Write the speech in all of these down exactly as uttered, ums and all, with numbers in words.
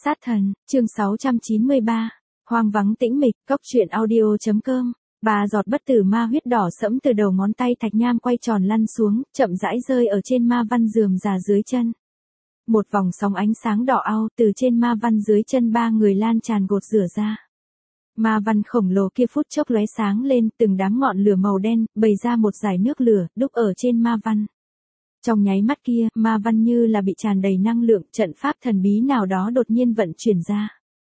Sát thần, chương sáu trăm chín mươi ba. Hoang vắng tĩnh mịch, cốc truyện audio.com. Ba giọt bất tử ma huyết đỏ sẫm từ đầu ngón tay Thạch Nham quay tròn lăn xuống, chậm rãi rơi ở trên ma văn rườm rà dưới chân. Một vòng sóng ánh sáng đỏ au từ trên ma văn dưới chân ba người lan tràn gột rửa ra. Ma văn khổng lồ kia phút chốc lóe sáng lên, từng đám ngọn lửa màu đen, bày ra một dải nước lửa, đúc ở trên ma văn. Trong nháy mắt kia, ma văn như là bị tràn đầy năng lượng, trận pháp thần bí nào đó đột nhiên vận chuyển ra.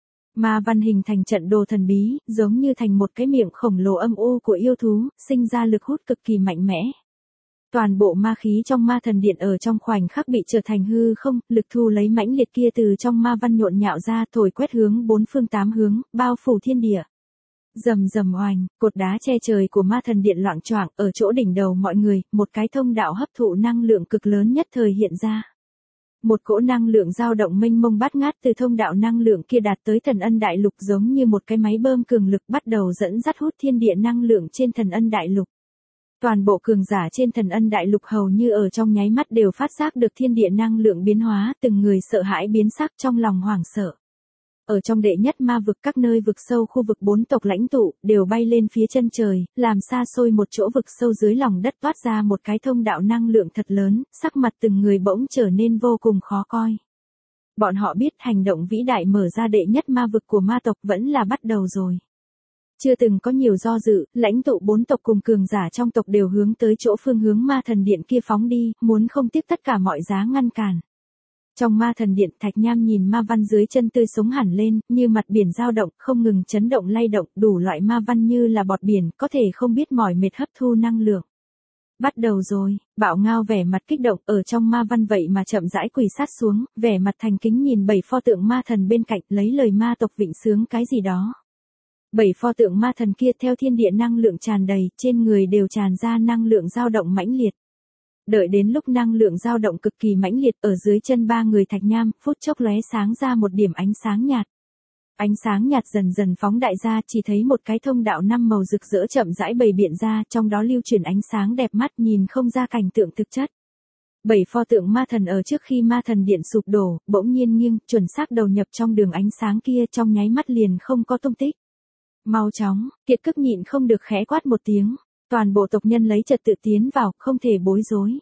Ma văn hình thành trận đồ thần bí, giống như thành một cái miệng khổng lồ âm u của yêu thú, sinh ra lực hút cực kỳ mạnh mẽ. Toàn bộ ma khí trong ma thần điện ở trong khoảnh khắc bị trở thành hư không, lực thu lấy mãnh liệt kia từ trong ma văn nhộn nhạo ra, thổi quét hướng bốn phương tám hướng, bao phủ thiên địa. Rầm rầm oanh, cột đá che trời của ma thần điện loạng choạng, ở chỗ đỉnh đầu mọi người, một cái thông đạo hấp thụ năng lượng cực lớn nhất thời hiện ra. Một cỗ năng lượng dao động mênh mông bát ngát từ thông đạo năng lượng kia đạt tới Thần Ân Đại Lục, giống như một cái máy bơm cường lực bắt đầu dẫn dắt hút thiên địa năng lượng trên Thần Ân Đại Lục. Toàn bộ cường giả trên Thần Ân Đại Lục hầu như ở trong nháy mắt đều phát giác được thiên địa năng lượng biến hóa, từng người sợ hãi biến sắc, trong lòng hoảng sợ. Ở trong đệ nhất ma vực, các nơi vực sâu khu vực bốn tộc lãnh tụ, đều bay lên phía chân trời, làm xa xôi một chỗ vực sâu dưới lòng đất toát ra một cái thông đạo năng lượng thật lớn, sắc mặt từng người bỗng trở nên vô cùng khó coi. Bọn họ biết hành động vĩ đại mở ra đệ nhất ma vực của ma tộc vẫn là bắt đầu rồi. Chưa từng có nhiều do dự, lãnh tụ bốn tộc cùng cường giả trong tộc đều hướng tới chỗ phương hướng ma thần điện kia phóng đi, muốn không tiếc tất cả mọi giá ngăn cản. Trong ma thần điện, Thạch Nham nhìn ma văn dưới chân tươi sống hẳn lên, như mặt biển dao động, không ngừng chấn động lay động, đủ loại ma văn như là bọt biển, có thể không biết mỏi mệt hấp thu năng lượng. Bắt đầu rồi, Bạo Ngao vẻ mặt kích động, ở trong ma văn vậy mà chậm rãi quỳ sát xuống, vẻ mặt thành kính nhìn bảy pho tượng ma thần bên cạnh, lấy lời ma tộc vịnh sướng cái gì đó. Bảy pho tượng ma thần kia theo thiên địa năng lượng tràn đầy, trên người đều tràn ra năng lượng dao động mãnh liệt. Đợi đến lúc năng lượng dao động cực kỳ mãnh liệt, ở dưới chân ba người Thạch Nham, phút chốc lóe sáng ra một điểm ánh sáng nhạt. Ánh sáng nhạt dần dần phóng đại ra, chỉ thấy một cái thông đạo năm màu rực rỡ chậm rãi bày biện ra, trong đó lưu chuyển ánh sáng đẹp mắt, nhìn không ra cảnh tượng thực chất. Bảy pho tượng ma thần ở trước khi ma thần điện sụp đổ, bỗng nhiên nghiêng, chuẩn xác đầu nhập trong đường ánh sáng kia, trong nháy mắt liền không có tung tích. Mau chóng, Kiệt Cức nhịn không được khẽ quát một tiếng. Toàn bộ tộc nhân lấy trật tự tiến vào, không thể bối rối.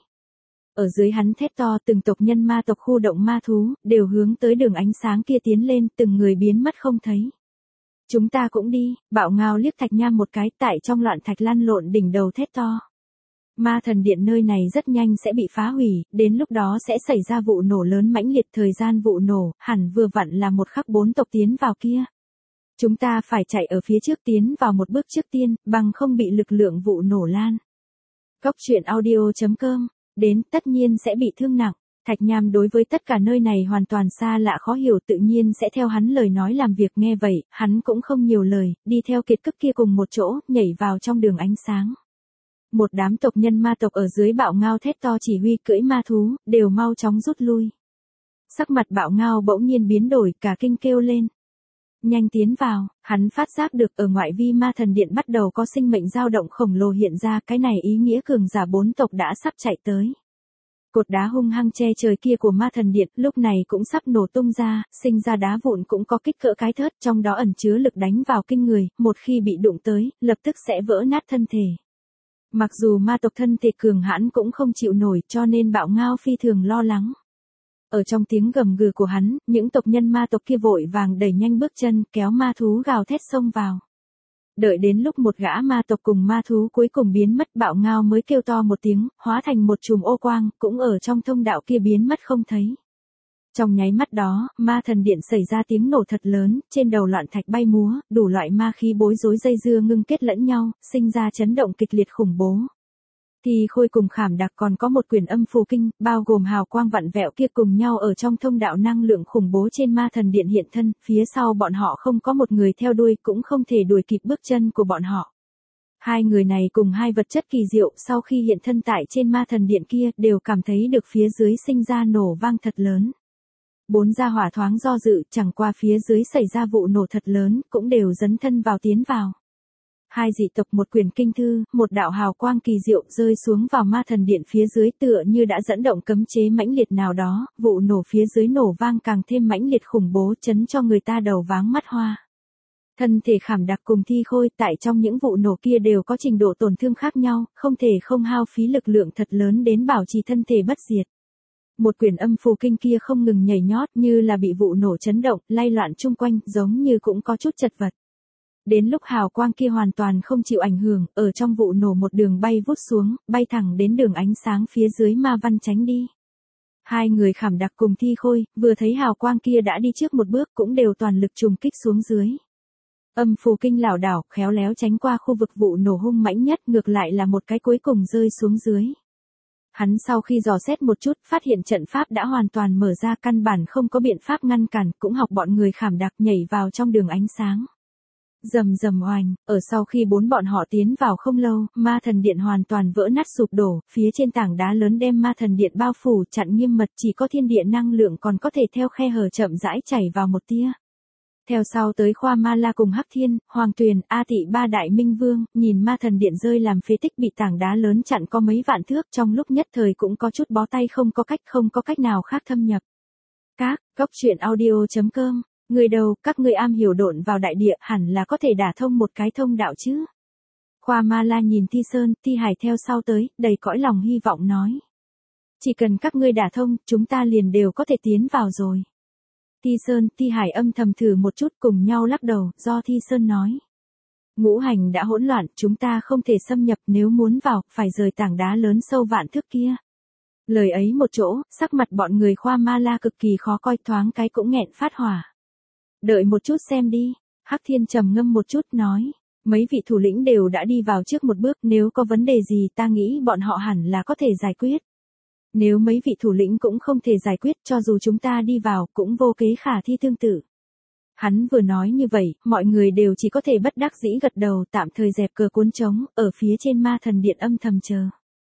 Ở dưới hắn thét to, từng tộc nhân ma tộc khu động ma thú, đều hướng tới đường ánh sáng kia tiến lên, từng người biến mất không thấy. Chúng ta cũng đi, Bạo Ngao liếc Thạch Nham một cái, tại trong loạn thạch lăn lộn đỉnh đầu thét to. Ma thần điện nơi này rất nhanh sẽ bị phá hủy, đến lúc đó sẽ xảy ra vụ nổ lớn mãnh liệt, thời gian vụ nổ, hẳn vừa vặn là một khắc bốn tộc tiến vào kia. Chúng ta phải chạy ở phía trước tiến vào một bước trước tiên, bằng không bị lực lượng vụ nổ lan. Cốc truyện audio.com, đến tất nhiên sẽ bị thương nặng. Thạch Nham đối với tất cả nơi này hoàn toàn xa lạ khó hiểu, tự nhiên sẽ theo hắn lời nói làm việc. Nghe vậy, hắn cũng không nhiều lời, đi theo Kiệt Cức kia cùng một chỗ, nhảy vào trong đường ánh sáng. Một đám tộc nhân ma tộc ở dưới Bạo Ngao thét to chỉ huy cưỡi ma thú, đều mau chóng rút lui. Sắc mặt Bạo Ngao bỗng nhiên biến đổi, cả kinh kêu lên. Nhanh tiến vào, hắn phát giác được ở ngoại vi ma thần điện bắt đầu có sinh mệnh dao động khổng lồ hiện ra, cái này ý nghĩa cường giả bốn tộc đã sắp chạy tới. Cột đá hung hăng che trời kia của ma thần điện lúc này cũng sắp nổ tung ra, sinh ra đá vụn cũng có kích cỡ cái thớt, trong đó ẩn chứa lực đánh vào kinh người, một khi bị đụng tới, lập tức sẽ vỡ nát thân thể. Mặc dù ma tộc thân thể cường hãn cũng không chịu nổi, cho nên Bạo Ngao phi thường lo lắng. Ở trong tiếng gầm gừ của hắn, những tộc nhân ma tộc kia vội vàng đẩy nhanh bước chân, kéo ma thú gào thét xông vào. Đợi đến lúc một gã ma tộc cùng ma thú cuối cùng biến mất, Bạo Ngao mới kêu to một tiếng, hóa thành một chùm ô quang, cũng ở trong thông đạo kia biến mất không thấy. Trong nháy mắt đó, ma thần điện xảy ra tiếng nổ thật lớn, trên đầu loạn thạch bay múa, đủ loại ma khí bối rối dây dưa ngưng kết lẫn nhau, sinh ra chấn động kịch liệt khủng bố. Thì Khôi cùng Khảm Đặc còn có một quyển âm phù kinh, bao gồm hào quang vặn vẹo kia cùng nhau ở trong thông đạo năng lượng khủng bố trên ma thần điện hiện thân, phía sau bọn họ không có một người theo đuôi, cũng không thể đuổi kịp bước chân của bọn họ. Hai người này cùng hai vật chất kỳ diệu sau khi hiện thân tại trên ma thần điện kia, đều cảm thấy được phía dưới sinh ra nổ vang thật lớn. Bốn gia hỏa thoáng do dự, chẳng qua phía dưới xảy ra vụ nổ thật lớn, cũng đều dấn thân vào tiến vào. Hai dị tộc một quyển kinh thư, một đạo hào quang kỳ diệu rơi xuống vào ma thần điện phía dưới tựa như đã dẫn động cấm chế mãnh liệt nào đó, vụ nổ phía dưới nổ vang càng thêm mãnh liệt khủng bố chấn cho người ta đầu váng mắt hoa. Thân thể Khảm Đặc cùng Thi Khôi tại trong những vụ nổ kia đều có trình độ tổn thương khác nhau, không thể không hao phí lực lượng thật lớn đến bảo trì thân thể bất diệt. Một quyển âm phù kinh kia không ngừng nhảy nhót như là bị vụ nổ chấn động, lay loạn chung quanh, giống như cũng có chút chật vật. Đến lúc hào quang kia hoàn toàn không chịu ảnh hưởng, ở trong vụ nổ một đường bay vút xuống, bay thẳng đến đường ánh sáng phía dưới ma văn tránh đi. Hai người Khảm Đặc cùng Thi Khôi, vừa thấy hào quang kia đã đi trước một bước cũng đều toàn lực trùng kích xuống dưới. Âm phù kinh lảo đảo, khéo léo tránh qua khu vực vụ nổ hung mãnh nhất, ngược lại là một cái cuối cùng rơi xuống dưới. Hắn sau khi dò xét một chút, phát hiện trận pháp đã hoàn toàn mở ra, căn bản không có biện pháp ngăn cản, cũng học bọn người Khảm Đặc nhảy vào trong đường ánh sáng. Rầm rầm oanh, ở sau khi bốn bọn họ tiến vào không lâu, ma thần điện hoàn toàn vỡ nát sụp đổ, phía trên tảng đá lớn đem ma thần điện bao phủ chặn nghiêm mật, chỉ có thiên địa năng lượng còn có thể theo khe hở chậm rãi chảy vào một tia. Theo sau tới Khoa Ma La cùng Hắc Thiên, Hoàng Tuyền, A Tị ba đại minh vương, nhìn ma thần điện rơi làm phế tích bị tảng đá lớn chặn có mấy vạn thước, trong lúc nhất thời cũng có chút bó tay, không có cách không có cách nào khác thâm nhập. Các, Cốc truyện audio chấm com, người đầu, các ngươi am hiểu độn vào đại địa, hẳn là có thể đả thông một cái thông đạo chứ. Khoa Ma La nhìn Thi Sơn, Thi Hải theo sau tới, đầy cõi lòng hy vọng nói. Chỉ cần các ngươi đả thông, chúng ta liền đều có thể tiến vào rồi. Thi Sơn, Thi Hải âm thầm thử một chút cùng nhau lắc đầu, do Thi Sơn nói. Ngũ hành đã hỗn loạn, chúng ta không thể xâm nhập, nếu muốn vào, phải rời tảng đá lớn sâu vạn thước kia. Lời ấy một chỗ, sắc mặt bọn người Khoa Ma La cực kỳ khó coi, thoáng cái cũng nghẹn phát hỏa. Đợi một chút xem đi, Hắc Thiên trầm ngâm một chút nói. Mấy vị thủ lĩnh đều đã đi vào trước một bước, nếu có vấn đề gì ta nghĩ bọn họ hẳn là có thể giải quyết. Nếu mấy vị thủ lĩnh cũng không thể giải quyết, cho dù chúng ta đi vào, cũng vô kế khả thi tương tự. Hắn vừa nói như vậy, mọi người đều chỉ có thể bất đắc dĩ gật đầu, tạm thời dẹp cờ cuốn trống, ở phía trên ma thần điện âm thầm chờ.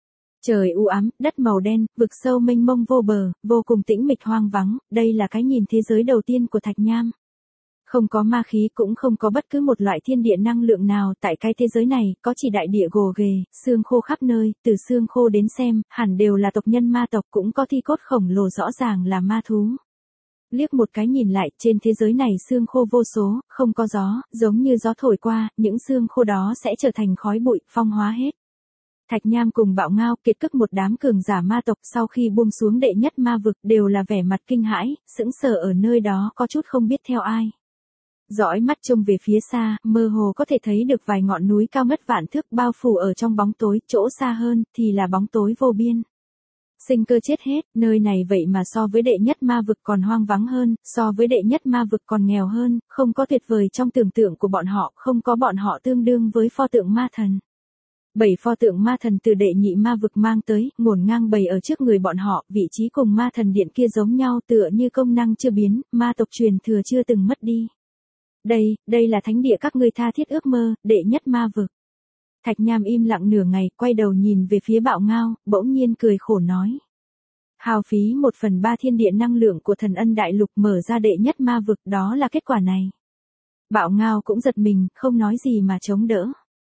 Trời u ám, đất màu đen, vực sâu mênh mông vô bờ, vô cùng tĩnh mịch hoang vắng, đây là cái nhìn thế giới đầu tiên của Thạch Nham. Không có ma khí, cũng không có bất cứ một loại thiên địa năng lượng nào, tại cái thế giới này, có chỉ đại địa gồ ghề, xương khô khắp nơi, từ xương khô đến xem, hẳn đều là tộc nhân ma tộc, cũng có thi cốt khổng lồ rõ ràng là ma thú. Liếc một cái nhìn lại, trên thế giới này xương khô vô số, không có gió, giống như gió thổi qua, những xương khô đó sẽ trở thành khói bụi, phong hóa hết. Thạch Nham cùng Bạo Ngao kiệt cức một đám cường giả ma tộc sau khi buông xuống đệ nhất ma vực đều là vẻ mặt kinh hãi, sững sờ ở nơi đó có chút không biết theo ai. Dõi mắt trông về phía xa, mơ hồ có thể thấy được vài ngọn núi cao ngất vạn thước bao phủ ở trong bóng tối, chỗ xa hơn thì là bóng tối vô biên. Sinh cơ chết hết, nơi này vậy mà so với đệ nhất ma vực còn hoang vắng hơn, so với đệ nhất ma vực còn nghèo hơn, không có tuyệt vời trong tưởng tượng của bọn họ, không có bọn họ tương đương với pho tượng ma thần. Bảy pho tượng ma thần từ đệ nhị ma vực mang tới, ngổn ngang bày ở trước người bọn họ, vị trí cùng ma thần điện kia giống nhau tựa như công năng chưa biến, ma tộc truyền thừa chưa từng mất đi. Đây, đây là thánh địa các ngươi tha thiết ước mơ, đệ nhất ma vực. Thạch Nham im lặng nửa ngày, quay đầu nhìn về phía Bạo Ngao, bỗng nhiên cười khổ nói. Hao phí một phần ba thiên địa năng lượng của thần ân đại lục mở ra đệ nhất ma vực, đó là kết quả này. Bạo Ngao cũng giật mình, không nói gì mà chống đỡ.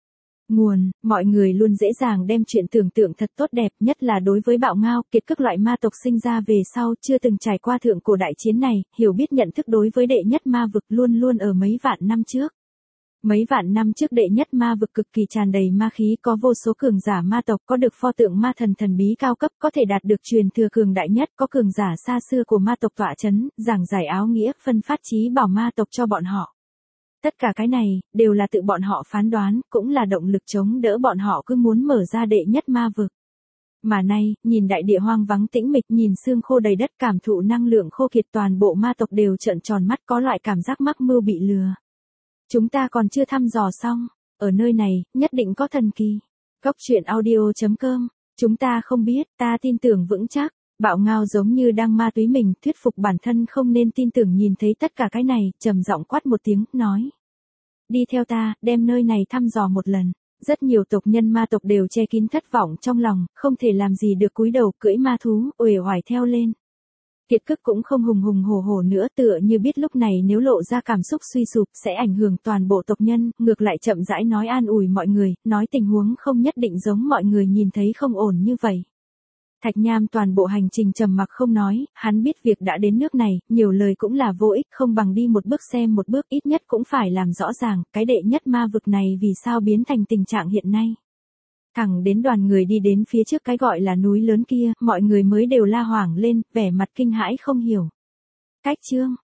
Nguồn, mọi người luôn dễ dàng đem chuyện tưởng tượng thật tốt đẹp, nhất là đối với Bạo Ngao, kiệt các loại ma tộc sinh ra về sau, chưa từng trải qua thượng cổ đại chiến này, hiểu biết nhận thức đối với đệ nhất ma vực luôn luôn ở mấy vạn năm trước. Mấy vạn năm trước đệ nhất ma vực cực kỳ tràn đầy ma khí, có vô số cường giả ma tộc, có được pho tượng ma thần thần bí cao cấp, có thể đạt được truyền thừa cường đại nhất, có cường giả xa xưa của ma tộc tọa chấn, giảng giải áo nghĩa, phân phát chí bảo ma tộc cho bọn họ. Tất cả cái này, đều là tự bọn họ phán đoán, cũng là động lực chống đỡ bọn họ cứ muốn mở ra đệ nhất ma vực. Mà nay, nhìn đại địa hoang vắng tĩnh mịch, nhìn xương khô đầy đất, cảm thụ năng lượng khô kiệt, toàn bộ ma tộc đều trợn tròn mắt, có loại cảm giác mắc mưu bị lừa. Chúng ta còn chưa thăm dò xong, ở nơi này, nhất định có thần kỳ. Cốc truyện audio chấm com, chúng ta không biết, ta tin tưởng vững chắc. Bạo Ngao giống như đang ma túy mình, thuyết phục bản thân không nên tin tưởng nhìn thấy tất cả cái này, trầm giọng quát một tiếng, nói. Đi theo ta, đem nơi này thăm dò một lần. Rất nhiều tộc nhân ma tộc đều che kín thất vọng trong lòng, không thể làm gì được cúi đầu cưỡi ma thú, uể oải theo lên. Kiệt Cức cũng không hùng hùng hổ hổ nữa, tựa như biết lúc này nếu lộ ra cảm xúc suy sụp sẽ ảnh hưởng toàn bộ tộc nhân, ngược lại chậm rãi nói an ủi mọi người, nói tình huống không nhất định giống mọi người nhìn thấy không ổn như vậy. Thạch Nham toàn bộ hành trình trầm mặc không nói, hắn biết việc đã đến nước này, nhiều lời cũng là vô ích, không bằng đi một bước xem một bước, ít nhất cũng phải làm rõ ràng, cái đệ nhất ma vực này vì sao biến thành tình trạng hiện nay. Thẳng đến đoàn người đi đến phía trước cái gọi là núi lớn kia, mọi người mới đều la hoảng lên, vẻ mặt kinh hãi không hiểu. Cách chương